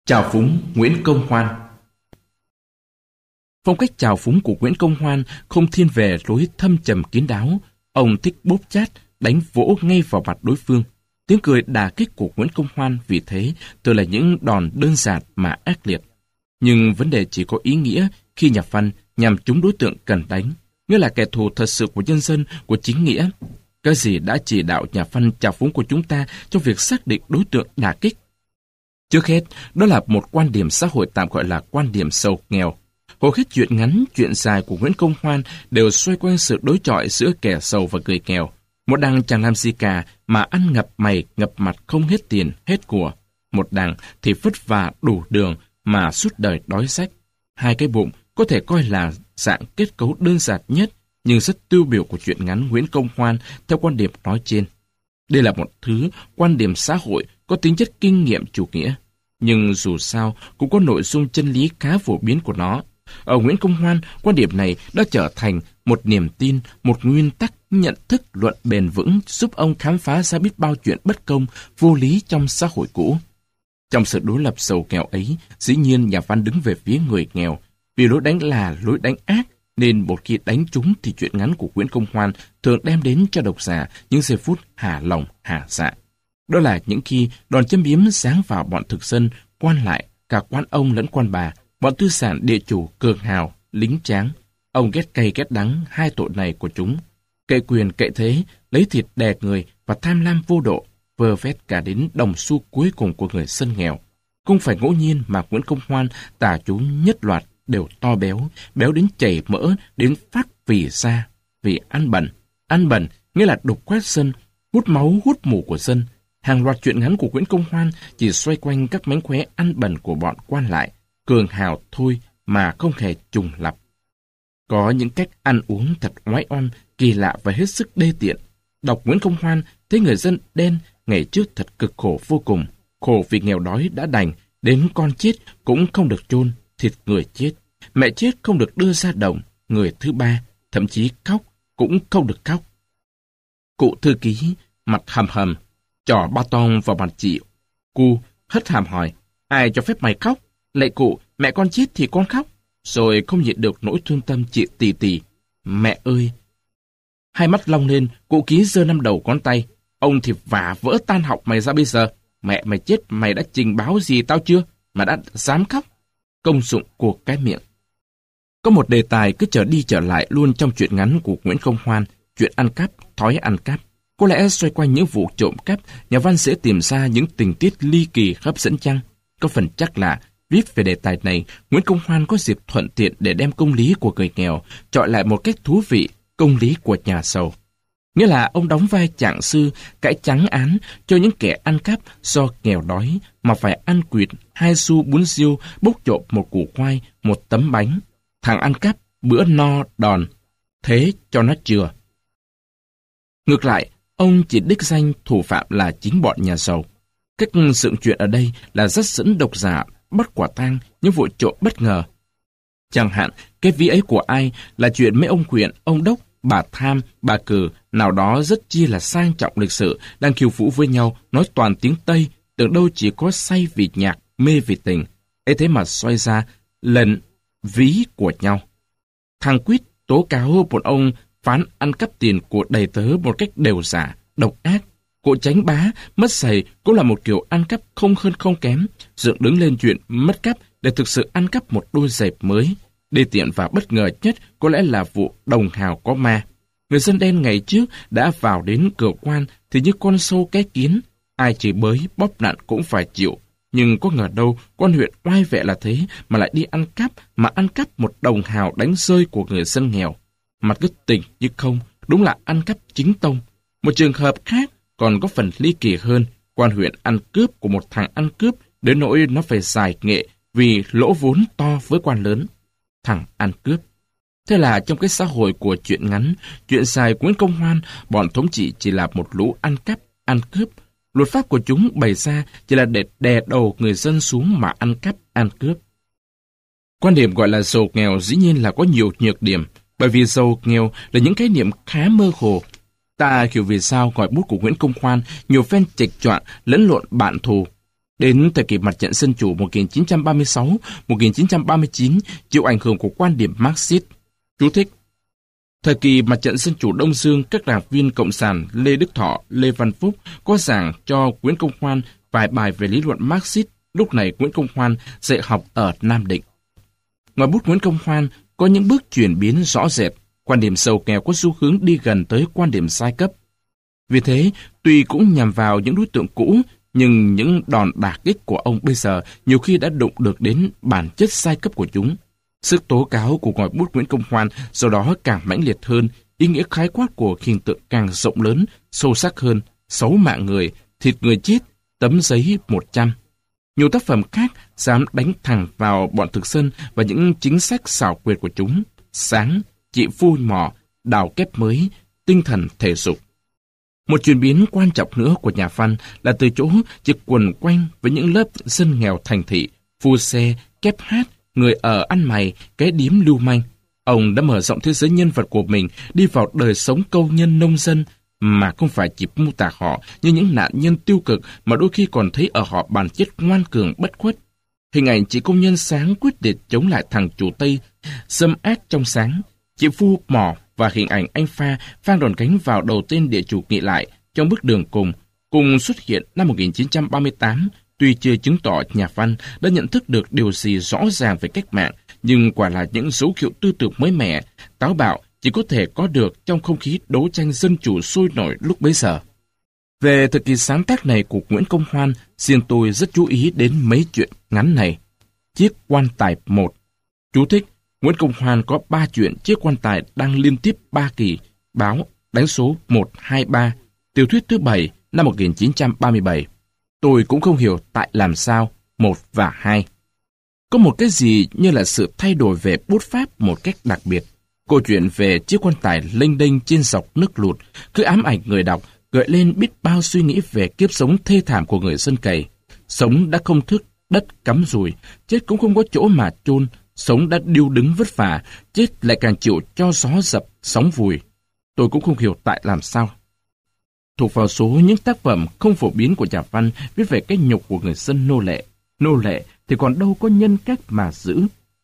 Chào phúng Nguyễn Công Hoan. Phong cách chào phúng của Nguyễn Công Hoan không thiên về lối thâm trầm kín đáo. Ông thích bóp chát, đánh vỗ ngay vào mặt đối phương. Tiếng cười đả kích của Nguyễn Công Hoan vì thế thường là những đòn đơn giản mà ác liệt. Nhưng vấn đề chỉ có ý nghĩa khi nhà văn nhằm trúng đối tượng cần đánh, nghĩa là kẻ thù thật sự của nhân dân, của chính nghĩa. Cái gì đã chỉ đạo nhà văn chào phúng của chúng ta trong việc xác định đối tượng đả kích? Trước hết, đó là một quan điểm xã hội tạm gọi là quan điểm giàu nghèo. Hầu hết chuyện ngắn, chuyện dài của Nguyễn Công Hoan đều xoay quanh sự đối chọi giữa kẻ giàu và người nghèo. Một đằng chẳng làm gì cả mà ăn ngập mày, ngập mặt không hết tiền, hết của. Một đằng thì vất vả đủ đường mà suốt đời đói rách. Hai cái bụng có thể coi là dạng kết cấu đơn giản nhất, nhưng rất tiêu biểu của truyện ngắn Nguyễn Công Hoan theo quan điểm nói trên. Đây là một thứ quan điểm xã hội có tính chất kinh nghiệm chủ nghĩa, nhưng dù sao cũng có nội dung chân lý khá phổ biến của nó. Ở Nguyễn Công Hoan, quan điểm này đã trở thành một niềm tin, một nguyên tắc nhận thức luận bền vững giúp ông khám phá ra biết bao chuyện bất công, vô lý trong xã hội cũ. Trong sự đối lập giàu nghèo ấy, dĩ nhiên nhà văn đứng về phía người nghèo. Vì lối đánh là lối đánh ác, nên một khi đánh trúng thì chuyện ngắn của Nguyễn Công Hoan thường đem đến cho độc giả những giây phút hà lòng, hà dạ. Đó là những khi đòn châm biếm giáng vào bọn thực dân, quan lại, cả quan ông lẫn quan bà, bọn tư sản địa chủ, cường hào, lính tráng. Ông ghét cay ghét đắng hai tội này của chúng. Cậy quyền cậy thế, lấy thịt đè người và tham lam vô độ, vơ vét cả đến đồng xu cuối cùng của người dân nghèo. Không phải ngẫu nhiên mà Nguyễn Công Hoan tả chú nhất loạt đều to béo, béo đến chảy mỡ, đến phát vì ra, vì ăn bẩn. Ăn bẩn nghĩa là đục khoét dân, hút máu hút mủ của dân. Hàng loạt truyện ngắn của Nguyễn Công Hoan chỉ xoay quanh các mánh khóe ăn bẩn của bọn quan lại, cường hào thôi mà không hề trùng lặp. Có những cách ăn uống thật oái oăm, kỳ lạ và hết sức đê tiện. Đọc Nguyễn Công Hoan thấy người dân đen ngày trước thật cực khổ vô cùng. Khổ vì nghèo đói đã đành, đến con chết cũng không được chôn, thịt người chết. Mẹ chết không được đưa ra đồng, người thứ ba, thậm chí khóc cũng không được khóc. Cụ thư ký, mặt hầm hầm, trỏ ba tong vào mặt chị. Cu hất hàm hỏi, ai cho phép mày khóc? Lạy cụ, mẹ con chết thì con khóc. Rồi không nhịn được nỗi thương tâm chị tì tì. Mẹ ơi! Hai mắt long lên, cụ ký giơ năm đầu ngón tay. Ông thì vả vỡ tan học mày ra bây giờ. Mẹ mày chết mày đã trình báo gì tao chưa? Mà đã dám khóc. Công dụng của cái miệng. Có một đề tài cứ trở đi trở lại luôn trong truyện ngắn của Nguyễn Công Hoan, chuyện ăn cắp, thói ăn cắp. Có lẽ xoay quanh những vụ trộm cắp, nhà văn sẽ tìm ra những tình tiết ly kỳ hấp dẫn chăng? Có phần chắc là viết về đề tài này, Nguyễn Công Hoan có dịp thuận tiện để đem công lý của người nghèo chọi lại một cách thú vị công lý của nhà giàu. Nghĩa là ông đóng vai trạng sư cãi trắng án cho những kẻ ăn cắp do nghèo đói mà phải ăn quỵt 2 xu bún riêu, bốc trộm một củ khoai, một tấm bánh. Thằng ăn cắp bữa no đòn, thế cho nó chừa. Ngược lại, ông chỉ đích danh thủ phạm là chính bọn nhà giàu. Cách dựng chuyện ở đây là rất dẫn độc giả bắt quả tang những vụ trộm bất ngờ. Chẳng hạn, cái ví ấy của ai là chuyện mấy ông huyện, ông đốc, bà tham, bà cừ nào đó rất chi là sang trọng lịch sự đang khiêu vũ với nhau, nói toàn tiếng Tây, tưởng đâu chỉ có say vì nhạc, mê vì tình. Ấy thế mà xoay ra lần ví của nhau. Thằng Quýt tố cáo một ông phán ăn cắp tiền của đầy tớ một cách đều giả, độc ác. Cụ Chánh Bá mất giày cũng là một kiểu ăn cắp không hơn không kém, dựng đứng lên chuyện mất cắp để thực sự ăn cắp một đôi giày mới. Đê tiện và bất ngờ nhất có lẽ là vụ đồng hào có ma. Người dân đen ngày trước đã vào đến cửa quan thì như con sâu cái kiến, ai chỉ bới bóp nặn cũng phải chịu. Nhưng có ngờ đâu quan huyện oai vệ là thế mà lại đi ăn cắp, mà ăn cắp một đồng hào đánh rơi của người dân nghèo. Mặt cứ tỉnh như không, đúng là ăn cắp chính tông. Một trường hợp khác còn có phần ly kỳ hơn, quan huyện ăn cướp của một thằng ăn cướp đến nỗi nó phải giải nghệ vì lỗ vốn to với quan lớn. Thằng ăn cướp. Thế là trong cái xã hội của chuyện ngắn, chuyện dài Nguyễn Công Hoan, bọn thống trị chỉ là một lũ ăn cắp, ăn cướp. Luật pháp của chúng bày ra chỉ là để đè đầu người dân xuống mà ăn cắp, ăn cướp. Quan điểm gọi là giàu nghèo dĩ nhiên là có nhiều nhược điểm, bởi vì giàu nghèo là những khái niệm khá mơ hồ. Ta hiểu vì sao ngòi bút của Nguyễn Công Hoan nhiều phen chệch choạng lẫn lộn bạn thù. Đến thời kỳ mặt trận dân chủ 1936-1939 chịu ảnh hưởng của quan điểm Marxist. Chú thích: thời kỳ mặt trận dân chủ Đông Dương, các đảng viên Cộng sản Lê Đức Thọ, Lê Văn Phúc có giảng cho Nguyễn Công Hoan vài bài về lý luận Marxist. Lúc này Nguyễn Công Hoan dạy học ở Nam Định. Ngoài bút Nguyễn Công Hoan có những bước chuyển biến rõ rệt, quan điểm giàu nghèo có xu hướng đi gần tới quan điểm giai cấp. Vì thế, tuy cũng nhằm vào những đối tượng cũ, nhưng những đòn đả kích của ông bây giờ nhiều khi đã đụng được đến bản chất giai cấp của chúng. Sức tố cáo của ngòi bút Nguyễn Công Hoan do đó càng mãnh liệt hơn, ý nghĩa khái quát của hình tượng càng rộng lớn, sâu sắc hơn: 6 mạng người, thịt người chết, tấm giấy 100. Nhiều tác phẩm khác dám đánh thẳng vào bọn thực dân và những chính sách xảo quyệt của chúng: Sáng, Chị Phu Mò, Đào Kép Mới, Tinh thần thể dục. Một chuyển biến quan trọng nữa của nhà văn là từ chỗ chỉ quần quanh với những lớp dân nghèo thành thị, phu xe, kép hát, người ở ăn mày, cái điếm lưu manh. Ông đã mở rộng thế giới nhân vật của mình đi vào đời sống công nhân nông dân, mà không phải chỉ mô tả họ như những nạn nhân tiêu cực, mà đôi khi còn thấy ở họ bản chất ngoan cường bất khuất. Hình ảnh chị công nhân Sáng quyết liệt chống lại thằng chủ Tây dâm ác trong Sáng, chị Phu Mò và hình ảnh anh Phan đòn cánh vào đầu tên địa chủ Nghị Lại trong bức Đường cùng xuất hiện năm 1938. Tuy chưa chứng tỏ nhà văn đã nhận thức được điều gì rõ ràng về cách mạng, nhưng quả là những dấu hiệu tư tưởng mới mẻ, táo bạo chỉ có thể có được trong không khí đấu tranh dân chủ sôi nổi lúc bấy giờ. Về thời kỳ sáng tác này của Nguyễn Công Hoan, riêng tôi rất chú ý đến mấy chuyện ngắn này. Chiếc quan tài 1. Chú thích: Nguyễn Công Hoan có 3 chuyện Chiếc quan tài đăng liên tiếp 3 kỳ, báo đánh số 1, 2, 3, tiểu thuyết thứ 7 năm 1937. Tôi cũng không hiểu tại làm sao 1 và 2. Có một cái gì như là sự thay đổi về bút pháp một cách đặc biệt. Câu chuyện về chiếc quan tài lênh đênh trên dọc nước lụt cứ ám ảnh người đọc, gợi lên biết bao suy nghĩ về kiếp sống thê thảm của người dân cày. Sống đã không thức, đất cắm rùi, chết cũng không có chỗ mà chôn. Sống đã điêu đứng vất vả, chết lại càng chịu cho gió dập, sóng vùi. Tôi cũng không hiểu tại làm sao. Thuộc vào số những tác phẩm không phổ biến của nhà văn viết về cái nhục của người dân nô lệ. Nô lệ thì còn đâu có nhân cách mà giữ.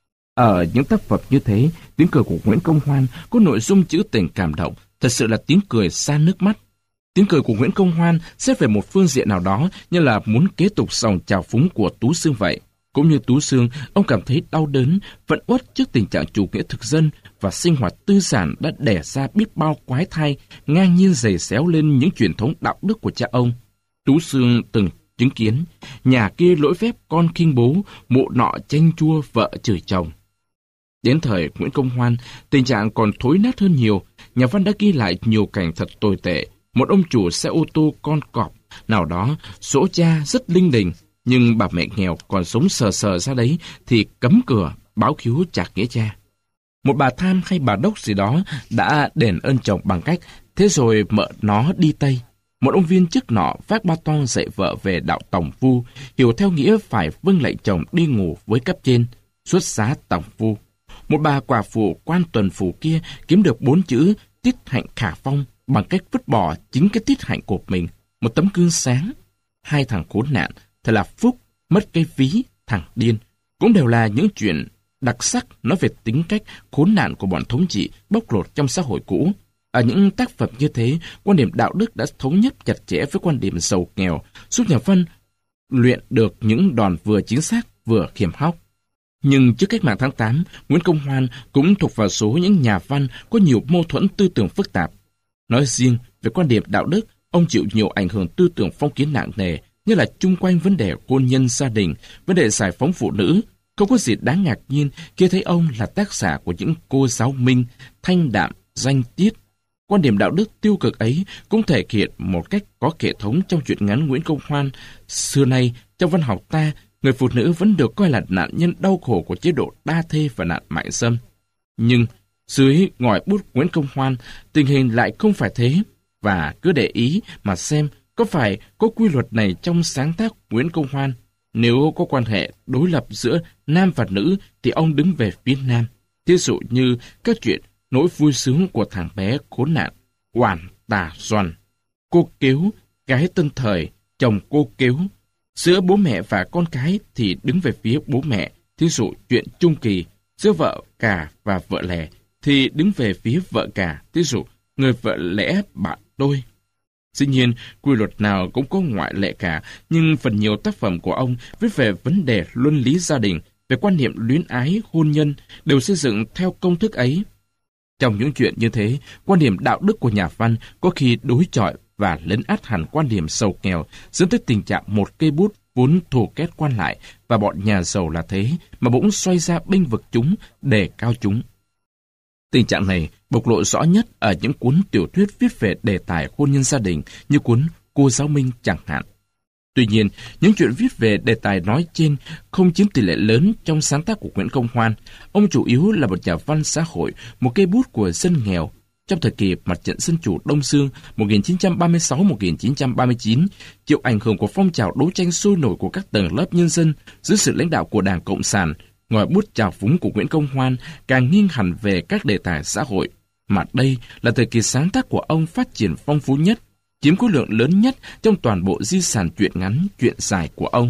Ở những tác phẩm như thế, tiếng cười của Nguyễn Công Hoan có nội dung trữ tình cảm động, thật sự là tiếng cười xa nước mắt. Tiếng cười của Nguyễn Công Hoan xét về một phương diện nào đó như là muốn kế tục dòng trào phúng của Tú Xương vậy. Cũng như Tú Xương, ông cảm thấy đau đớn, phẫn uất trước tình trạng chủ nghĩa thực dân và sinh hoạt tư sản đã đẻ ra biết bao quái thai, ngang nhiên giày xéo lên những truyền thống đạo đức của cha ông. Tú Xương từng chứng kiến nhà kia lỗi phép con khinh bố, mụ nọ chanh chua vợ chửi chồng. Đến thời Nguyễn Công Hoan, tình trạng còn thối nát hơn nhiều. Nhà văn đã ghi lại nhiều cảnh thật tồi tệ. Một ông chủ xe ô tô con cọp nào đó, số cha rất linh đình, nhưng bà mẹ nghèo còn sống sờ sờ ra đấy thì cấm cửa báo khiếu trả nghĩa cha. Một bà tham hay bà đốc gì đó đã đền ơn chồng bằng cách thế rồi mợ nó đi Tây. Một ông viên chức nọ vác ba toan dạy vợ về đạo tòng phu, hiểu theo nghĩa phải vâng lệnh chồng đi ngủ với cấp trên, xuất giá tòng phu. Một bà quả phụ quan tuần phủ kia kiếm được 4 chữ tiết hạnh khả phong bằng cách vứt bỏ chính cái tiết hạnh của mình, một tấm gương sáng. 2 thằng khốn nạn, thật là Phúc, mất cái ví, thằng điên, cũng đều là những chuyện đặc sắc nói về tính cách khốn nạn của bọn thống trị bóc lột trong xã hội cũ. Ở những tác phẩm như thế, quan điểm đạo đức đã thống nhất chặt chẽ với quan điểm giàu nghèo, giúp nhà văn luyện được những đòn vừa chính xác vừa khiêm hóc. Nhưng trước cách mạng tháng 8, Nguyễn Công Hoan cũng thuộc vào số những nhà văn có nhiều mâu thuẫn tư tưởng phức tạp. Nói riêng về quan điểm đạo đức, ông chịu nhiều ảnh hưởng tư tưởng phong kiến nặng nề, như là chung quanh vấn đề hôn nhân gia đình, vấn đề giải phóng phụ nữ. Không có gì đáng ngạc nhiên khi thấy ông là tác giả của những cô giáo minh, thanh đạm, danh tiết. Quan điểm đạo đức tiêu cực ấy cũng thể hiện một cách có hệ thống trong truyện ngắn Nguyễn Công Hoan. Xưa nay, trong văn học ta, người phụ nữ vẫn được coi là nạn nhân đau khổ của chế độ đa thê và nạn mại dâm. Nhưng dưới ngòi bút Nguyễn Công Hoan, tình hình lại không phải thế. Và cứ để ý mà xem có phải có quy luật này trong sáng tác Nguyễn Công Hoan. Nếu có quan hệ đối lập giữa nam và nữ thì ông đứng về phía nam. Thí dụ như các chuyện nỗi vui sướng của thằng bé khốn nạn, Oản Tà Doằn, cô Kiếu, gái Tân Thời, chồng cô Kiếu, Giữa bố mẹ và con cái thì đứng về phía bố mẹ, thí dụ chuyện chung kỳ. Giữa vợ cả và vợ lẽ thì đứng về phía vợ cả, thí dụ người vợ lẽ bạn tôi. Dĩ nhiên, quy luật nào cũng có ngoại lệ cả, nhưng phần nhiều tác phẩm của ông viết về vấn đề luân lý gia đình, về quan niệm luyến ái, hôn nhân, đều xây dựng theo công thức ấy. Trong những chuyện như thế, quan điểm đạo đức của nhà văn có khi đối chọi và lấn át hẳn quan điểm giàu nghèo, dẫn tới tình trạng một cây bút vốn thù kết quan lại, và bọn nhà giàu là thế, mà bỗng xoay ra bênh vực chúng, đề cao chúng. Tình trạng này bộc lộ rõ nhất ở những cuốn tiểu thuyết viết về đề tài hôn nhân gia đình như cuốn Cô Giáo Minh chẳng hạn. Tuy nhiên, những chuyện viết về đề tài nói trên không chiếm tỷ lệ lớn trong sáng tác của Nguyễn Công Hoan. Ông chủ yếu là một nhà văn xã hội, một cây bút của dân nghèo. Trong thời kỳ Mặt trận Dân chủ Đông Dương 1936-1939, chịu ảnh hưởng của phong trào đấu tranh sôi nổi của các tầng lớp nhân dân dưới sự lãnh đạo của Đảng Cộng sản, ngòi bút trào phúng của Nguyễn Công Hoan càng nghiêng hẳn về các đề tài xã hội, mà đây là thời kỳ sáng tác của ông phát triển phong phú nhất, chiếm khối lượng lớn nhất trong toàn bộ di sản truyện ngắn, truyện dài của ông.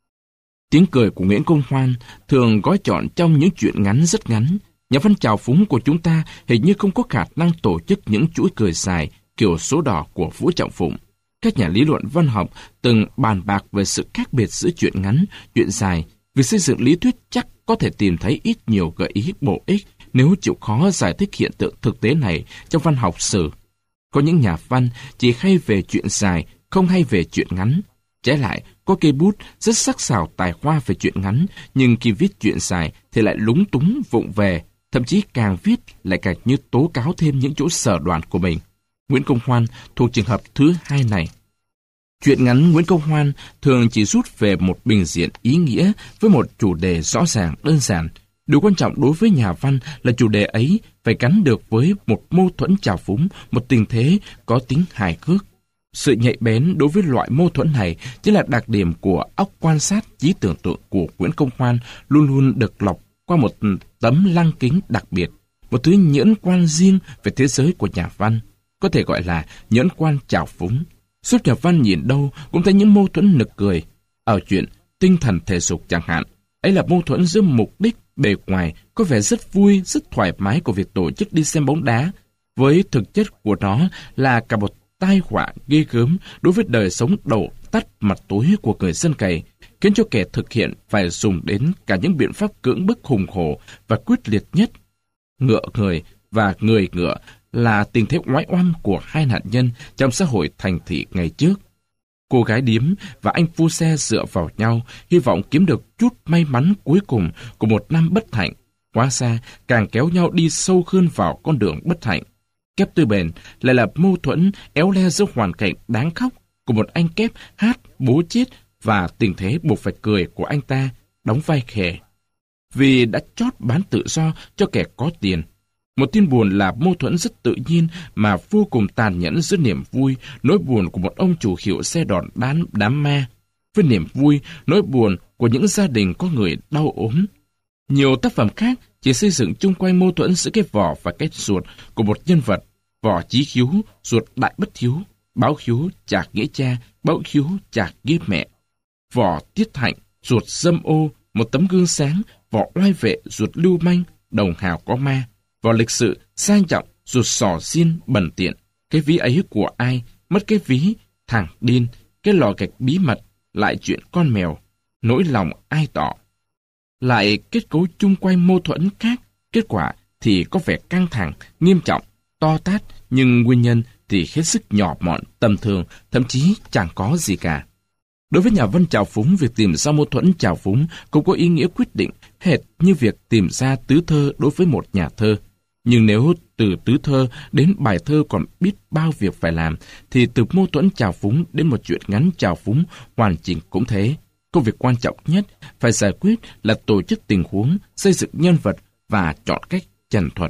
Tiếng cười của Nguyễn Công Hoan thường gói trọn trong những truyện ngắn rất ngắn. Nhà văn trào phúng của chúng ta hình như không có khả năng tổ chức những chuỗi cười dài kiểu số đỏ của Vũ Trọng Phụng. Các nhà lý luận văn học từng bàn bạc về sự khác biệt giữa truyện ngắn, truyện dài. Việc xây dựng lý thuyết chắc có thể tìm thấy ít nhiều gợi ý bổ ích nếu chịu khó giải thích hiện tượng thực tế này trong văn học sử. Có những nhà văn chỉ hay về chuyện dài, không hay về chuyện ngắn. Trái lại, có cây bút rất sắc sảo tài hoa về chuyện ngắn, nhưng khi viết chuyện dài thì lại lúng túng vụng về, thậm chí càng viết lại càng như tố cáo thêm những chỗ sở đoản của mình. Nguyễn Công Hoan thuộc trường hợp thứ hai này. Truyện ngắn Nguyễn Công Hoan thường chỉ rút về một bình diện ý nghĩa với một chủ đề rõ ràng, đơn giản. Điều quan trọng đối với nhà văn là chủ đề ấy phải gắn được với một mâu thuẫn trào phúng, một tình thế có tính hài hước. Sự nhạy bén đối với loại mâu thuẫn này chính là đặc điểm của óc quan sát trí tưởng tượng của Nguyễn Công Hoan, luôn luôn được lọc qua một tấm lăng kính đặc biệt, một thứ nhãn quan riêng về thế giới của nhà văn, có thể gọi là nhãn quan trào phúng. Suốt nhà văn nhìn đâu cũng thấy những mâu thuẫn nực cười. Ở chuyện tinh thần thể dục chẳng hạn, ấy là mâu thuẫn giữa mục đích bề ngoài có vẻ rất vui, rất thoải mái của việc tổ chức đi xem bóng đá, với thực chất của nó là cả một tai họa ghê gớm đối với đời sống đầu tắt mặt tối của người dân cày, khiến cho kẻ thực hiện phải dùng đến cả những biện pháp cưỡng bức hùng hổ và quyết liệt nhất. Ngựa người và người ngựa là tình thế oái oăm của hai nạn nhân trong xã hội thành thị ngày trước. Cô gái điếm và anh phu xe dựa vào nhau, hy vọng kiếm được chút may mắn cuối cùng của một năm bất hạnh. Quá xa, càng kéo nhau đi sâu hơn vào con đường bất hạnh. Kép tư bền lại là mâu thuẫn éo le giữa hoàn cảnh đáng khóc của một anh kép hát bố chết và tình thế buộc phải cười của anh ta đóng vai khè vì đã chót bán tự do cho kẻ có tiền. Một tin buồn là mâu thuẫn rất tự nhiên mà vô cùng tàn nhẫn giữa niềm vui, nỗi buồn của một ông chủ hiệu xe đòn đám ma, với niềm vui, nỗi buồn của những gia đình có người đau ốm. Nhiều tác phẩm khác chỉ xây dựng chung quanh mâu thuẫn giữa cái vỏ và cái ruột của một nhân vật, vỏ chí hiếu, ruột đại bất hiếu, báo hiếu chạc nghĩa cha, báo hiếu chạc nghĩa mẹ. Vỏ tiết hạnh, ruột dâm ô, một tấm gương sáng, vỏ oai vệ, ruột lưu manh, đồng hào có ma. Vỏ lịch sự, sang trọng, ruột sò xiên, bẩn tiện. Cái ví ấy của ai, mất cái ví, thằng điên, cái lò gạch bí mật, lại chuyện con mèo, nỗi lòng ai tỏ. Lại kết cấu chung quanh mâu thuẫn khác, kết quả thì có vẻ căng thẳng, nghiêm trọng, to tát, nhưng nguyên nhân thì hết sức nhỏ mọn, tầm thường, thậm chí chẳng có gì cả. Đối với nhà văn trào phúng, việc tìm ra mâu thuẫn trào phúng cũng có ý nghĩa quyết định, hệt như việc tìm ra tứ thơ đối với một nhà thơ. Nhưng nếu từ tứ thơ đến bài thơ còn biết bao việc phải làm, thì từ mâu thuẫn trào phúng đến một chuyện ngắn trào phúng hoàn chỉnh cũng thế. Công việc quan trọng nhất phải giải quyết là tổ chức tình huống, xây dựng nhân vật và chọn cách trần thuật.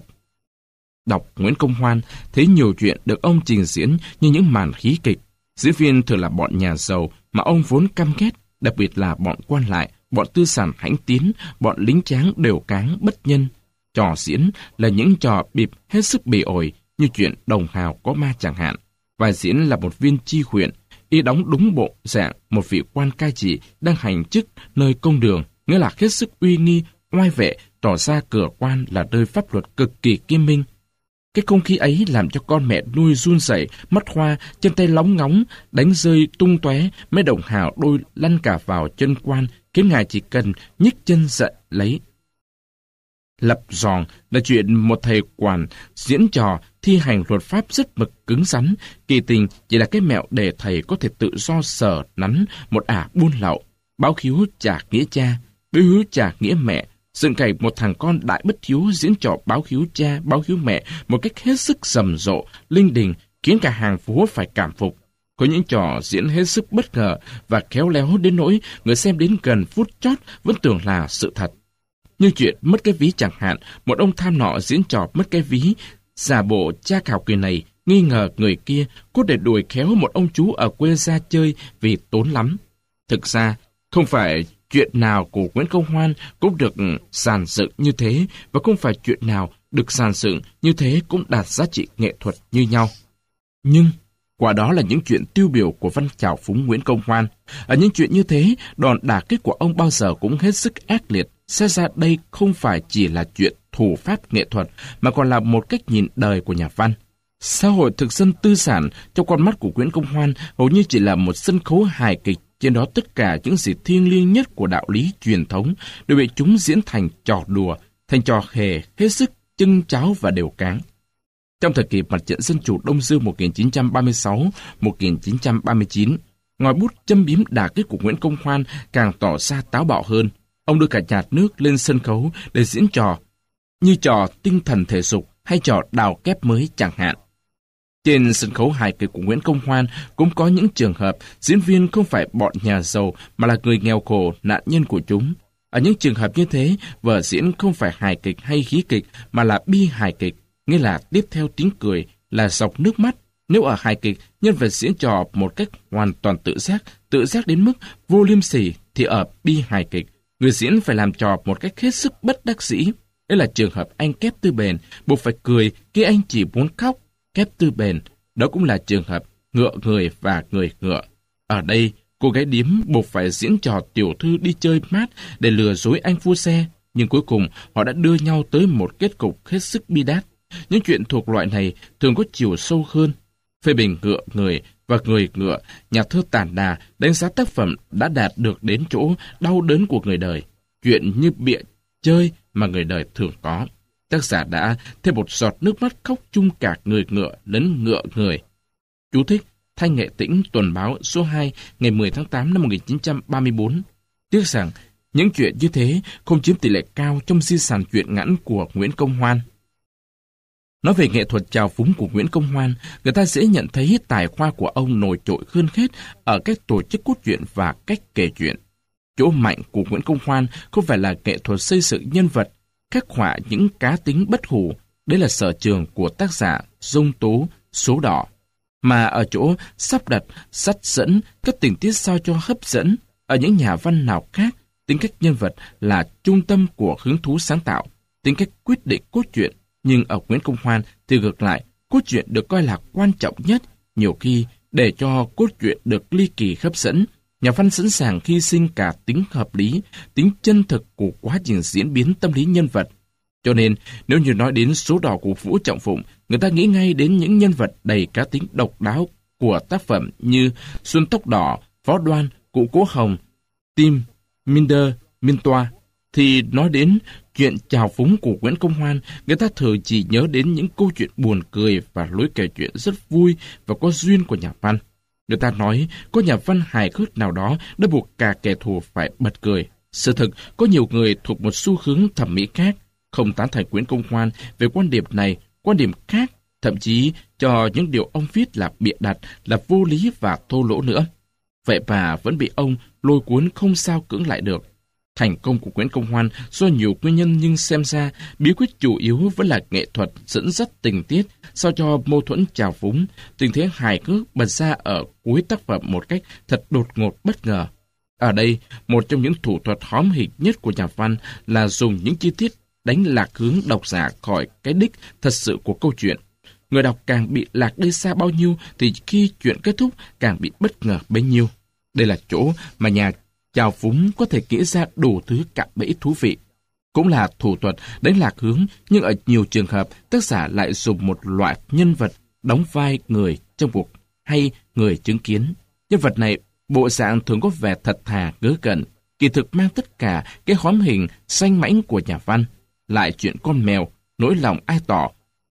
Đọc Nguyễn Công Hoan thấy nhiều chuyện được ông trình diễn như những màn khí kịch. Diễn viên thường là bọn nhà giàu mà ông vốn căm ghét, đặc biệt là bọn quan lại, bọn tư sản hãnh tín, bọn lính tráng đều cáng bất nhân. Trò diễn là những trò bịp hết sức bỉ ổi như chuyện đồng hào có ma chẳng hạn. Vai diễn là một viên tri huyện, y đóng đúng bộ dạng một vị quan cai trị đang hành chức nơi công đường, nghĩa là hết sức uy nghi, oai vệ, tỏ ra cửa quan là nơi pháp luật cực kỳ nghiêm minh. Cái không khí ấy làm cho con mẹ nuôi run rẩy, mắt hoa, chân tay lóng ngóng, đánh rơi tung tóe, mấy đồng hào đôi lăn cả vào chân quan, khiến ngài chỉ cần nhích chân dậy lấy. Lập giòn là chuyện một thầy quản diễn trò thi hành luật pháp rất mực cứng rắn, kỳ tình chỉ là cái mẹo để thầy có thể tự do sờ nắn một ả buôn lậu, báo hiếu trả nghĩa cha, báo hiếu trả nghĩa mẹ, dựng cảnh một thằng con đại bất hiếu diễn trò báo hiếu cha, báo hiếu mẹ một cách hết sức rầm rộ, linh đình, khiến cả hàng phố phải cảm phục. Có những trò diễn hết sức bất ngờ và khéo léo đến nỗi người xem đến gần phút chót vẫn tưởng là sự thật. Như chuyện mất cái ví chẳng hạn, một ông tham nọ diễn trò mất cái ví, giả bộ cha khảo kỳ này nghi ngờ người kia cốt để đuổi khéo một ông chú ở quê ra chơi vì tốn lắm. Thực ra, không phải chuyện nào của Nguyễn Công Hoan cũng được sàn dựng như thế, và không phải chuyện nào được sàn dựng như thế cũng đạt giá trị nghệ thuật như nhau. Nhưng quả đó là những chuyện tiêu biểu của văn trào phúng Nguyễn Công Hoan. Ở những chuyện như thế, đòn đả kích của ông bao giờ cũng hết sức ác liệt. Xét ra đây không phải chỉ là chuyện thủ pháp nghệ thuật, mà còn là một cách nhìn đời của nhà văn. Xã hội thực dân tư sản trong con mắt của Nguyễn Công Hoan hầu như chỉ là một sân khấu hài kịch, trên đó tất cả những gì thiêng liêng nhất của đạo lý truyền thống đều bị chúng diễn thành trò đùa, thành trò hề hết sức chưng cháo và đều cáng. Trong thời kỳ mặt trận dân chủ Đông Dương 1936-1939, ngòi bút châm biếm đả kích của Nguyễn Công Hoan càng tỏ ra táo bạo hơn. Ông đưa cả nhạt nước lên sân khấu để diễn trò, như trò tinh thần thể dục hay trò đào kép mới chẳng hạn. Trên sân khấu hài kịch của Nguyễn Công Hoan cũng có những trường hợp diễn viên không phải bọn nhà giàu mà là người nghèo khổ, nạn nhân của chúng. Ở những trường hợp như thế, vở diễn không phải hài kịch hay khí kịch mà là bi hài kịch, nghĩa là tiếp theo tiếng cười là dọc nước mắt. Nếu ở hài kịch, nhân vật diễn trò một cách hoàn toàn tự giác đến mức vô liêm sỉ, thì ở bi hài kịch, người diễn phải làm trò một cách hết sức bất đắc dĩ. Đây là trường hợp anh Kép Tư Bền buộc phải cười khi anh chỉ muốn khóc. Kép Tư Bền, đó cũng là trường hợp ngựa người và người ngựa. Ở đây, cô gái điếm buộc phải diễn trò tiểu thư đi chơi mát để lừa dối anh phu xe, nhưng cuối cùng họ đã đưa nhau tới một kết cục hết sức bi đát. Những chuyện thuộc loại này thường có chiều sâu hơn. Phê bình ngựa người và người ngựa, nhà thơ Tản Đà đánh giá tác phẩm đã đạt được đến chỗ đau đớn của người đời. Chuyện như bịa chơi mà người đời thường có. Tác giả đã thêm một giọt nước mắt khóc chung cả người ngựa lẫn ngựa người. Chú thích: Thanh Nghệ Tĩnh, tuần báo số 2 ngày 10 tháng 8 năm 1934. Tiếc rằng những chuyện như thế không chiếm tỷ lệ cao trong di sản truyện ngắn của Nguyễn Công Hoan. Nói về nghệ thuật trào phúng của Nguyễn Công Hoan, người ta dễ nhận thấy tài hoa của ông nổi trội hơn hết ở cách tổ chức cốt truyện và cách kể chuyện. Chỗ mạnh của Nguyễn Công Hoan không phải là nghệ thuật xây dựng nhân vật, khắc họa những cá tính bất hủ, đấy là sở trường của tác giả Dung Tố, Số Đỏ, mà ở chỗ sắp đặt, dắt dẫn các tình tiết sao cho hấp dẫn. Ở những nhà văn nào khác, tính cách nhân vật là trung tâm của hứng thú sáng tạo, tính cách quyết định cốt truyện. Nhưng ở Nguyễn Công Hoan thì ngược lại, cốt truyện được coi là quan trọng nhất. Nhiều khi, để cho cốt truyện được ly kỳ hấp dẫn, nhà văn sẵn sàng hy sinh cả tính hợp lý, tính chân thực của quá trình diễn biến tâm lý nhân vật. Cho nên, nếu như nói đến Số Đỏ của Vũ Trọng Phụng, người ta nghĩ ngay đến những nhân vật đầy cá tính độc đáo của tác phẩm như Xuân Tóc Đỏ, Phó Đoan, Cụ Cố Hồng, Tim, Minder, Minh Toa. Thì nói đến chuyện trào phúng của Nguyễn Công Hoan, người ta thường chỉ nhớ đến những câu chuyện buồn cười và lối kể chuyện rất vui và có duyên của nhà văn. Người ta nói có nhà văn hài hước nào đó đã buộc cả kẻ thù phải bật cười. Sự thực, có nhiều người thuộc một xu hướng thẩm mỹ khác, không tán thành Nguyễn Công Hoan về quan điểm này, quan điểm khác, thậm chí cho những điều ông viết là bịa đặt, là vô lý và thô lỗ nữa. Vậy mà vẫn bị ông lôi cuốn không sao cưỡng lại được. Thành công của Nguyễn Công Hoan do nhiều nguyên nhân, nhưng xem ra bí quyết chủ yếu vẫn là nghệ thuật dẫn dắt tình tiết sao cho mâu thuẫn trào phúng, tình thế hài hước bật ra ở cuối tác phẩm một cách thật đột ngột bất ngờ. Ở đây, một trong những thủ thuật hóm hỉnh nhất của nhà văn là dùng những chi tiết đánh lạc hướng độc giả khỏi cái đích thật sự của câu chuyện. Người đọc càng bị lạc đi xa bao nhiêu thì khi chuyện kết thúc càng bị bất ngờ bấy nhiêu. Đây là chỗ mà nhà chào phúng có thể nghĩ ra đủ thứ cạm bẫy thú vị. Cũng là thủ thuật đánh lạc hướng, nhưng ở nhiều trường hợp tác giả lại dùng một loại nhân vật đóng vai người trong cuộc hay người chứng kiến. Nhân vật này bộ dạng thường có vẻ thật thà ngớ ngẩn, kỳ thực mang tất cả cái hóm hình xanh mãnh của nhà văn. Lại chuyện con mèo, nỗi lòng ai tỏ,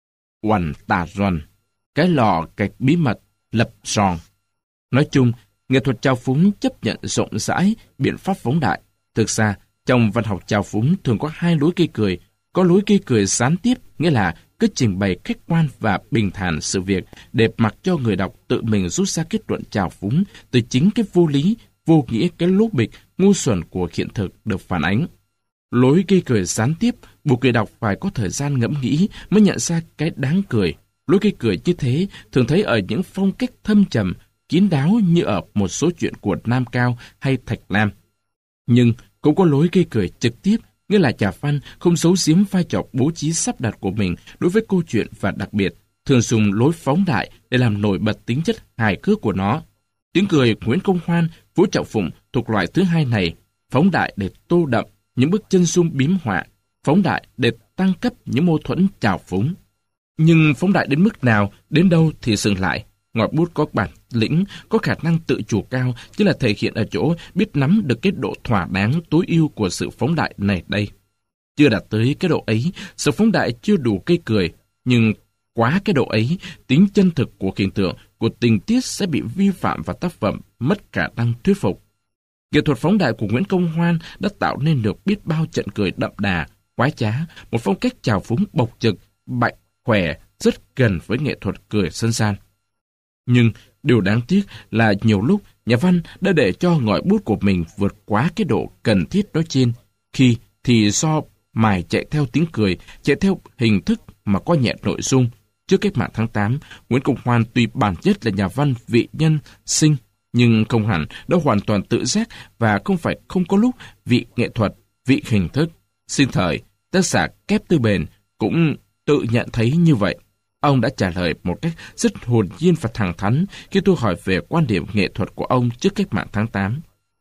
oằn tà roằn, cái lò gạch bí mật, lập giòn. Nói chung, nghệ thuật chào phúng chấp nhận rộng rãi biện pháp phóng đại. Thực ra, trong văn học chào phúng thường có hai lối gây cười. Có lối gây cười gián tiếp, nghĩa là cứ trình bày khách quan và bình thản sự việc để mặc cho người đọc tự mình rút ra kết luận chào phúng từ chính cái vô lý, vô nghĩa, cái lố bịch, ngu xuẩn của hiện thực được phản ánh. Lối gây cười gián tiếp buộc người đọc phải có thời gian ngẫm nghĩ mới nhận ra cái đáng cười. Lối gây cười như thế thường thấy ở những phong cách thâm trầm, kín đáo như ở một số chuyện của Nam Cao hay Thạch Lam. Nhưng cũng có lối gây cười trực tiếp, nghĩa là nhà văn không giấu giếm vai trò bố trí sắp đặt của mình đối với câu chuyện và đặc biệt, thường dùng lối phóng đại để làm nổi bật tính chất hài cước của nó. Tiếng cười Nguyễn Công Hoan, Vũ Trọng Phụng thuộc loại thứ hai này, phóng đại để tô đậm những bức chân dung bím họa, phóng đại để tăng cấp những mâu thuẫn trào phúng. Nhưng phóng đại đến mức nào, đến đâu thì dừng lại. Ngòi bút có bản lĩnh, có khả năng tự chủ cao, chỉ là thể hiện ở chỗ biết nắm được cái độ thỏa đáng tối ưu của sự phóng đại này đây. Chưa đạt tới cái độ ấy, sự phóng đại chưa đủ gây cười, nhưng quá cái độ ấy, tính chân thực của hiện tượng, của tình tiết sẽ bị vi phạm và tác phẩm mất khả năng thuyết phục. Nghệ thuật phóng đại của Nguyễn Công Hoan đã tạo nên được biết bao trận cười đậm đà, quái trá, một phong cách chào phúng bộc trực, bạnh, khỏe, rất gần với nghệ thuật cười dân gian. Nhưng điều đáng tiếc là nhiều lúc nhà văn đã để cho ngòi bút của mình vượt quá cái độ cần thiết nói trên, khi thì do mải chạy theo tiếng cười, chạy theo hình thức mà có nhẹ nội dung. Trước cách mạng tháng 8, Nguyễn Công Hoan tuy bản chất là nhà văn vị nhân sinh, nhưng không hẳn đã hoàn toàn tự giác và không có lúc vị nghệ thuật, vị hình thức. Sinh thời, tác giả Kép Tư Bền cũng tự nhận thấy như vậy. Ông đã trả lời một cách rất hồn nhiên và thẳng thắn khi tôi hỏi về quan điểm nghệ thuật của ông trước cách mạng tháng 8.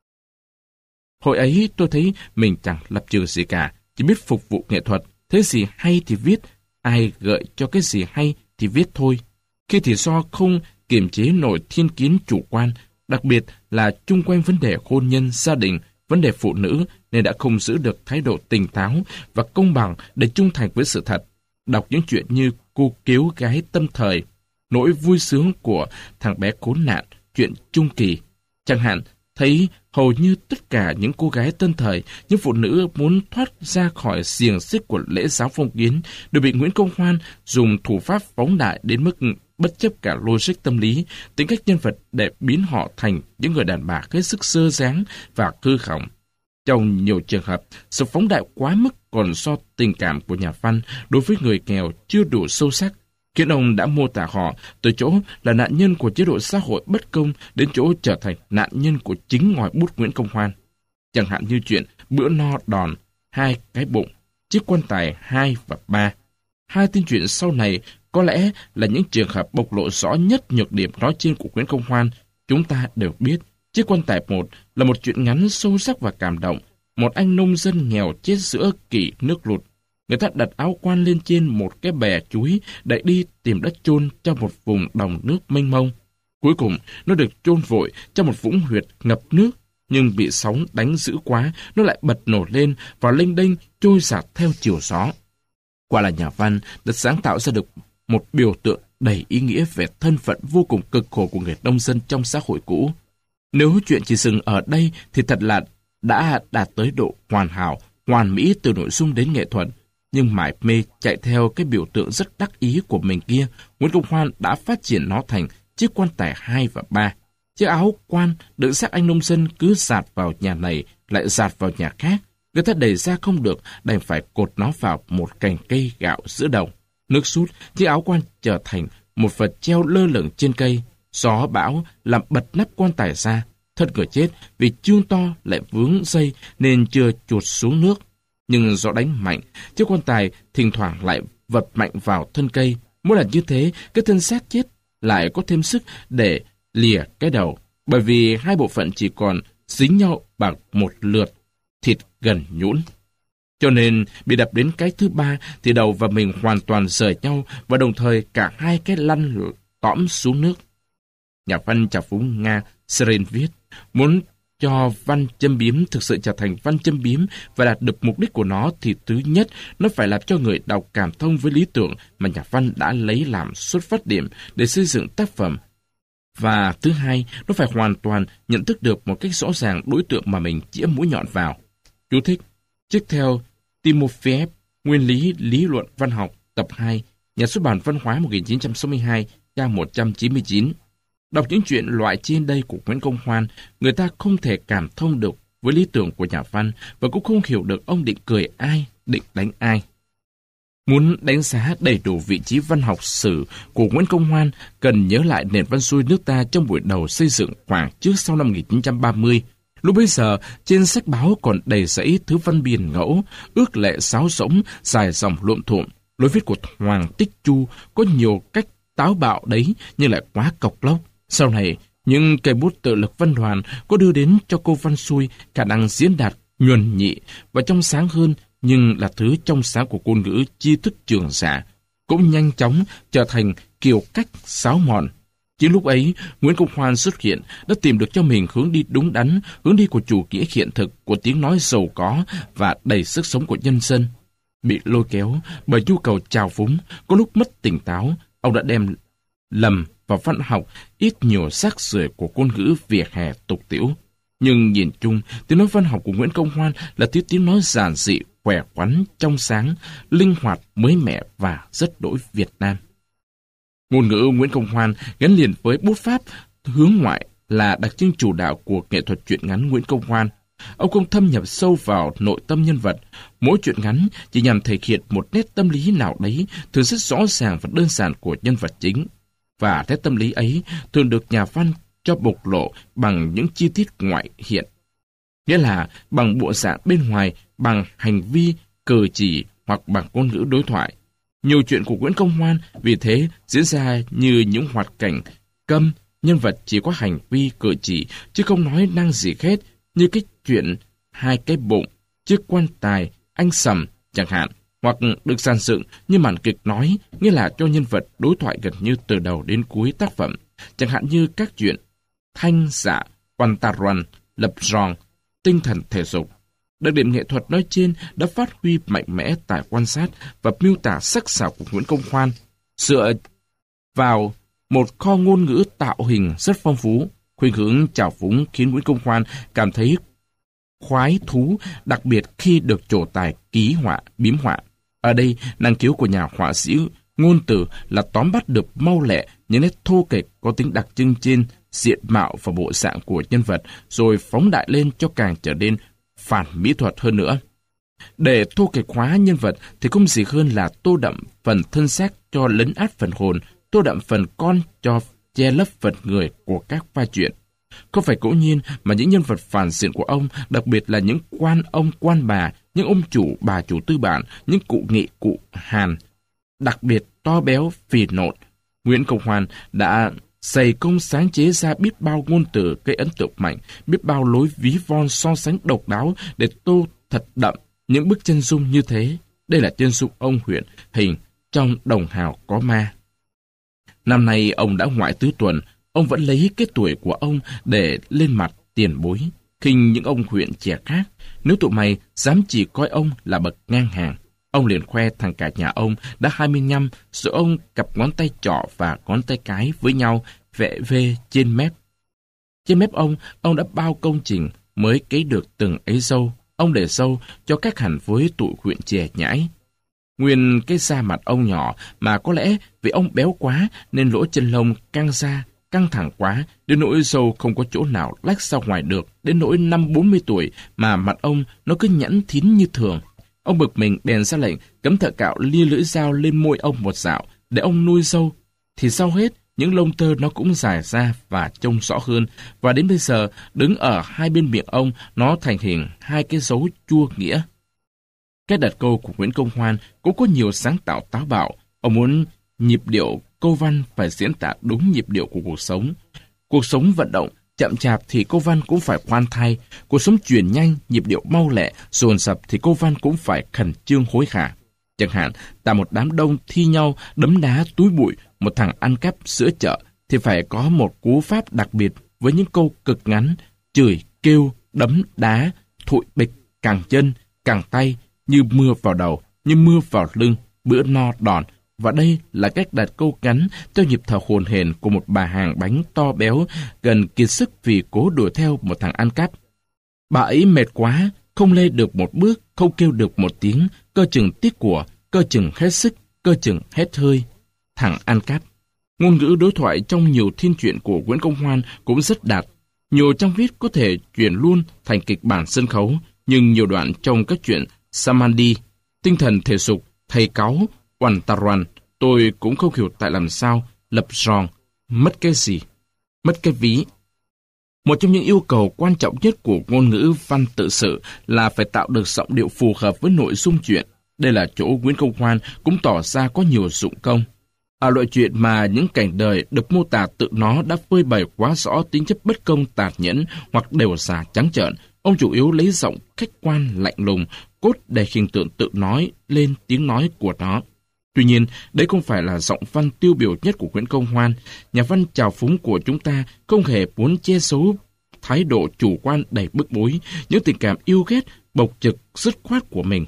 Hồi ấy tôi thấy mình chẳng lập trường gì cả, chỉ biết phục vụ nghệ thuật, thế gì hay thì viết, ai gợi cho cái gì hay thì viết thôi. Khi thì do không kiềm chế nổi thiên kiến chủ quan, đặc biệt là chung quanh vấn đề hôn nhân, gia đình, vấn đề phụ nữ, nên đã không giữ được thái độ tỉnh táo và công bằng để trung thành với sự thật. Đọc những chuyện như Cô Cứu Gái Tâm Thời, Nỗi Vui Sướng của Thằng Bé Khốn Nạn, chuyện Trung Kỳ. Chẳng hạn, thấy hầu như tất cả những cô gái tân thời, những phụ nữ muốn thoát ra khỏi xiềng xích của lễ giáo phong kiến, đều bị Nguyễn Công Hoan dùng thủ pháp phóng đại đến mức bất chấp cả logic tâm lý, tính cách nhân vật để biến họ thành những người đàn bà hết sức sơ dáng và hư hỏng. Trong nhiều trường hợp, sự phóng đại quá mức còn do tình cảm của nhà văn đối với người nghèo chưa đủ sâu sắc, khiến ông đã mô tả họ từ chỗ là nạn nhân của chế độ xã hội bất công đến chỗ trở thành nạn nhân của chính ngòi bút Nguyễn Công Hoan. Chẳng hạn như chuyện Bữa No Đòn, Hai Cái Bụng, Chiếc Quan Tài 2 và 3. Hai tin chuyện sau này có lẽ là những trường hợp bộc lộ rõ nhất nhược điểm nói trên của Nguyễn Công Hoan. Chúng ta đều biết, Chiếc Quan Tài 1 là một chuyện ngắn sâu sắc và cảm động. Một anh nông dân nghèo chết giữa kỳ nước lụt. Người ta đặt áo quan lên trên một cái bè chuối để đi tìm đất chôn trong một vùng đồng nước mênh mông. Cuối cùng, nó được chôn vội trong một vũng huyệt ngập nước, nhưng bị sóng đánh dữ quá, nó lại bật nổ lên và lênh đênh trôi dạt theo chiều gió. Quả là nhà văn đã sáng tạo ra được một biểu tượng đầy ý nghĩa về thân phận vô cùng cực khổ của người nông dân trong xã hội cũ. Nếu chuyện chỉ dừng ở đây thì thật là đã đạt tới độ hoàn hảo, hoàn mỹ từ nội dung đến nghệ thuật. Nhưng mải mê chạy theo cái biểu tượng rất đắc ý của mình kia, Nguyễn Công Hoan đã phát triển nó thành Chiếc Quan Tài 2 và 3. Chiếc áo quan đựng xác anh nông dân cứ dạt vào nhà này, lại dạt vào nhà khác. Người ta đẩy ra không được, đành phải cột nó vào một cành cây gạo giữa đầu. Nước sút, chiếc áo quan trở thành một vật treo lơ lửng trên cây. Gió bão làm bật nắp quan tài ra. Thân người chết vì chương to lại vướng dây nên chưa chuột xuống nước. Nhưng gió đánh mạnh, chiếc quan tài thỉnh thoảng lại vật mạnh vào thân cây. Mỗi lần như thế, cái thân xác chết lại có thêm sức để lìa cái đầu, bởi vì hai bộ phận chỉ còn dính nhau bằng một lượt thịt gần nhũn. Cho nên, bị đập đến cái thứ ba thì đầu và mình hoàn toàn rời nhau và đồng thời cả hai cái lăn tõm xuống nước. Nhà văn trào phúng Nga Seren viết, muốn cho văn châm biếm thực sự trở thành văn châm biếm và đạt được mục đích của nó thì thứ nhất, nó phải làm cho người đọc cảm thông với lý tưởng mà nhà văn đã lấy làm xuất phát điểm để xây dựng tác phẩm. Và thứ hai, nó phải hoàn toàn nhận thức được một cách rõ ràng đối tượng mà mình chĩa mũi nhọn vào. Chú thích: trích theo Timofeyev, Nguyên lý lý luận văn học, tập 2, Nhà xuất bản Văn hóa 1962, trang 199. Đọc những chuyện loại trên đây của Nguyễn Công Hoan, người ta không thể cảm thông được với lý tưởng của nhà văn và cũng không hiểu được ông định cười ai, định đánh ai. Muốn đánh giá đầy đủ vị trí văn học sử của Nguyễn Công Hoan, cần nhớ lại nền văn xuôi nước ta trong buổi đầu xây dựng khoảng trước sau năm 1930. Lúc bấy giờ, trên sách báo còn đầy rẫy thứ văn biền ngẫu, ước lệ sáo rỗng, dài dòng lộn thuộm. Lối viết của Hoàng Tích Chu có nhiều cách táo bạo đấy nhưng lại quá cộc lốc. Sau này, những cây bút tự lực văn đoàn có đưa đến cho cô văn xuôi khả năng diễn đạt nhuần nhị và trong sáng hơn, nhưng là thứ trong sáng của ngôn ngữ tri thức trường giả, cũng nhanh chóng trở thành kiều cách sáo mòn. Chính lúc ấy, Nguyễn Công Hoan xuất hiện đã tìm được cho mình hướng đi đúng đắn, hướng đi của chủ nghĩa hiện thực, của tiếng nói giàu có và đầy sức sống của nhân dân. Bị lôi kéo bởi nhu cầu trào phúng, có lúc mất tỉnh táo, ông đã đem lầm vào văn học ít nhiều rác rưởi của ngôn ngữ vỉa hè tục tĩu. Nhưng nhìn chung, tiếng nói văn học của Nguyễn Công Hoan là tiếng nói giản dị, khỏe khoắn, trong sáng, linh hoạt, mới mẻ và rất đỗi Việt Nam. Ngôn ngữ Nguyễn Công Hoan gắn liền với bút pháp hướng ngoại là đặc trưng chủ đạo của nghệ thuật truyện ngắn Nguyễn Công Hoan. Ông không thâm nhập sâu vào nội tâm nhân vật. Mỗi truyện ngắn chỉ nhằm thể hiện một nét tâm lý nào đấy thường rất rõ ràng và đơn giản của nhân vật chính. Và nét tâm lý ấy thường được nhà văn cho bộc lộ bằng những chi tiết ngoại hiện. Nghĩa là bằng bộ dạng bên ngoài, bằng hành vi, cử chỉ hoặc bằng ngôn ngữ đối thoại. Nhiều chuyện của Nguyễn Công Hoan vì thế diễn ra như những hoạt cảnh câm, nhân vật chỉ có hành vi cử chỉ chứ không nói năng gì hết, như cái chuyện hai cái bụng, chiếc quan tài, anh Sầm chẳng hạn, hoặc được dàn dựng như màn kịch nói, nghĩa là cho nhân vật đối thoại gần như từ đầu đến cuối tác phẩm, chẳng hạn như các chuyện Thanh Dạ, Pantaron, Lập Ròn, Tinh thần thể dục. Đặc điểm nghệ thuật nói trên đã phát huy mạnh mẽ tài quan sát và miêu tả sắc sảo của Nguyễn Công Hoan, dựa vào một kho ngôn ngữ tạo hình rất phong phú. Khuynh hướng trào phúng khiến Nguyễn Công Hoan cảm thấy khoái thú, đặc biệt khi được trổ tài ký họa, biếm họa. Ở đây, năng khiếu của nhà họa sĩ ngôn từ là tóm bắt được mau lẹ những nét thô kệch có tính đặc trưng trên diện mạo và bộ dạng của nhân vật, rồi phóng đại lên cho càng trở nên phản mỹ thuật hơn nữa. Để thô kệch hóa nhân vật thì không gì hơn là tô đậm phần thân xác cho lấn át phần hồn, tô đậm phần con cho che lấp phần người của các vai truyện. Không phải ngẫu nhiên mà những nhân vật phản diện của ông, đặc biệt là những quan ông quan bà, những ông chủ bà chủ tư bản, những cụ nghị cụ hàn, đặc biệt to béo phì nộn, Nguyễn Công Hoan đã dày công sáng chế ra biết bao ngôn từ gây ấn tượng mạnh, biết bao lối ví von so sánh độc đáo để tô thật đậm những bức chân dung như thế. Đây là chân dung ông huyện hình trong Đồng Hào có ma. Năm nay ông đã ngoại tứ tuần, ông vẫn lấy cái tuổi của ông để lên mặt tiền bối, khinh những ông huyện trẻ khác. Nếu tụi mày dám chỉ coi ông là bậc ngang hàng, ông liền khoe thằng cả nhà ông đã 25, rồi ông cặp ngón tay trỏ và ngón tay cái với nhau vẽ vê trên mép. Trên mép ông đã bao công trình mới cấy được từng ấy râu. Ông để râu cho các hẳn với tụi huyện trẻ nhãi. Nguyên cái da mặt ông nhỏ mà có lẽ vì ông béo quá nên lỗ chân lông căng ra, căng thẳng quá, đến nỗi râu không có chỗ nào lách ra ngoài được, đến nỗi 50-40 tuổi mà mặt ông nó cứ nhẵn thín như thường. Ông bực mình bèn ra lệnh cấm thợ cạo lia lưỡi dao lên môi ông một dạo để ông nuôi râu. Thì sau hết, những lông tơ nó cũng dài ra và trông rõ hơn, và đến bây giờ đứng ở hai bên miệng ông nó thành hình hai cái dấu chua nghĩa. Cái đặt câu của Nguyễn Công Hoan cũng có nhiều sáng tạo táo bạo. Ông muốn nhịp điệu câu văn phải diễn tả đúng nhịp điệu của cuộc sống. Cuộc sống vận động chậm chạp thì câu văn cũng phải khoan thai. Cuộc sống chuyển nhanh, nhịp điệu mau lẹ, dồn dập thì câu văn cũng phải khẩn trương hối hả. Chẳng hạn, tại một đám đông thi nhau đấm đá túi bụi, một thằng ăn cắp giữa chợ thì phải có một cú pháp đặc biệt với những câu cực ngắn: chửi, kêu, đấm, đá, thụi bịch, càng chân, càng tay, như mưa vào đầu, như mưa vào lưng, bữa no đòn. Và đây là cách đặt câu ngắn theo nhịp thở hổn hển của một bà hàng bánh to béo, gần kiệt sức vì cố đuổi theo một thằng ăn cắp. Bà ấy mệt quá, không lê được một bước, không kêu được một tiếng, cơ chừng tiếc của, cơ chừng hết sức, cơ chừng hết hơi. Thằng ăn cắp. Ngôn ngữ đối thoại trong nhiều thiên truyện của Nguyễn Công Hoan cũng rất đạt. Nhiều trang viết có thể chuyển luôn thành kịch bản sân khấu, nhưng nhiều đoạn trong các truyện Samandi, Tinh thần thể dục, Thầy cáu, Oằn tà roàn, tôi cũng không hiểu tại làm sao lập ròn, mất cái gì, mất cái ví. Một trong những yêu cầu quan trọng nhất của ngôn ngữ văn tự sự là phải tạo được giọng điệu phù hợp với nội dung truyện. Đây là chỗ Nguyễn Công Hoan cũng tỏ ra có nhiều dụng công. Ở loại truyện mà những cảnh đời được mô tả tự nó đã phơi bày quá rõ tính chất bất công tàn nhẫn hoặc đều giả trắng trợn, ông chủ yếu lấy giọng khách quan lạnh lùng, cốt để hình tượng tự nói lên tiếng nói của nó. Tuy nhiên, đấy không phải là giọng văn tiêu biểu nhất của Nguyễn Công Hoan. Nhà văn trào phúng của chúng ta không hề muốn che giấu thái độ chủ quan đầy bức bối, những tình cảm yêu ghét, bộc trực, dứt khoát của mình.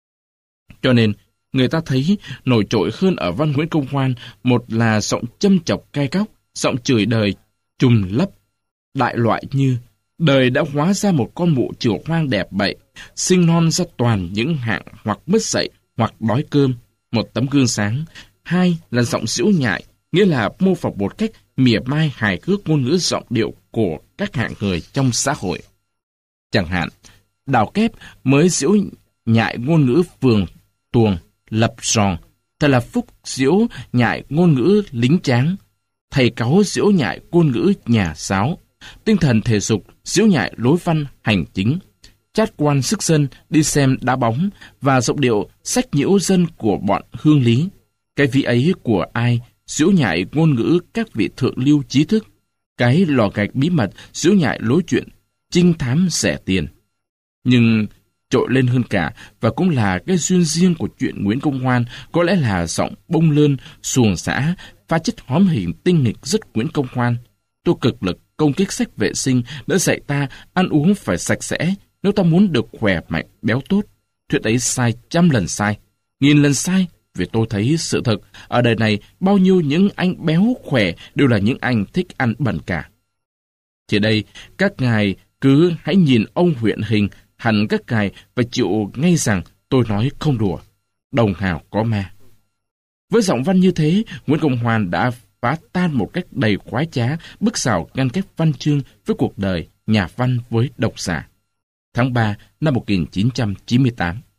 Cho nên, người ta thấy nổi trội hơn ở văn Nguyễn Công Hoan, một là giọng châm chọc cay góc, giọng chửi đời trùm lấp, đại loại như: đời đã hóa ra một con mụ chửa hoang đẹp bậy, sinh non ra toàn những hạng hoặc mất dậy hoặc đói cơm, một tấm gương sáng. Hai là giọng giễu nhại, nghĩa là mô phỏng một cách mỉa mai hài hước ngôn ngữ giọng điệu của các hạng người trong xã hội. Chẳng hạn, Đào Kép mới giễu nhại ngôn ngữ phường tuồng, lập ròn, thật là Phúc giễu nhại ngôn ngữ lính tráng, Thầy cáu giễu nhại ngôn ngữ nhà giáo, Tinh thần thể dục giễu nhại lối văn hành chính, Chát quan sức dân đi xem đá bóng và giọng điệu sách nhiễu dân của bọn Hương Lý. Cái vị ấy của ai giễu nhại ngôn ngữ các vị thượng lưu trí thức, cái lò gạch bí mật giễu nhại lối chuyện trinh thám rẻ tiền. Nhưng trội lên hơn cả, và cũng là cái duyên riêng của chuyện Nguyễn Công Hoan, có lẽ là giọng bông lơn, xuồng xã, pha chất hóm hình tinh nghịch rất Nguyễn Công Hoan. Tôi cực lực công kích sách vệ sinh đã dạy ta ăn uống phải sạch sẽ nếu ta muốn được khỏe mạnh, béo tốt. Thuyết ấy sai 100 lần sai, 1000 lần sai, vì tôi thấy sự thật, ở đời này bao nhiêu những anh béo khỏe đều là những anh thích ăn bẩn cả. Chỉ đây, các ngài cứ hãy nhìn ông huyện hình, hẳn các ngài phải chịu ngay rằng tôi nói không đùa. Đồng hào có ma. Với giọng văn như thế, Nguyễn Công Hoan đã phá tan một cách đầy khoái trá bức xào ngăn cách văn chương với cuộc đời, nhà văn với độc giả. Tháng 3 năm 1998.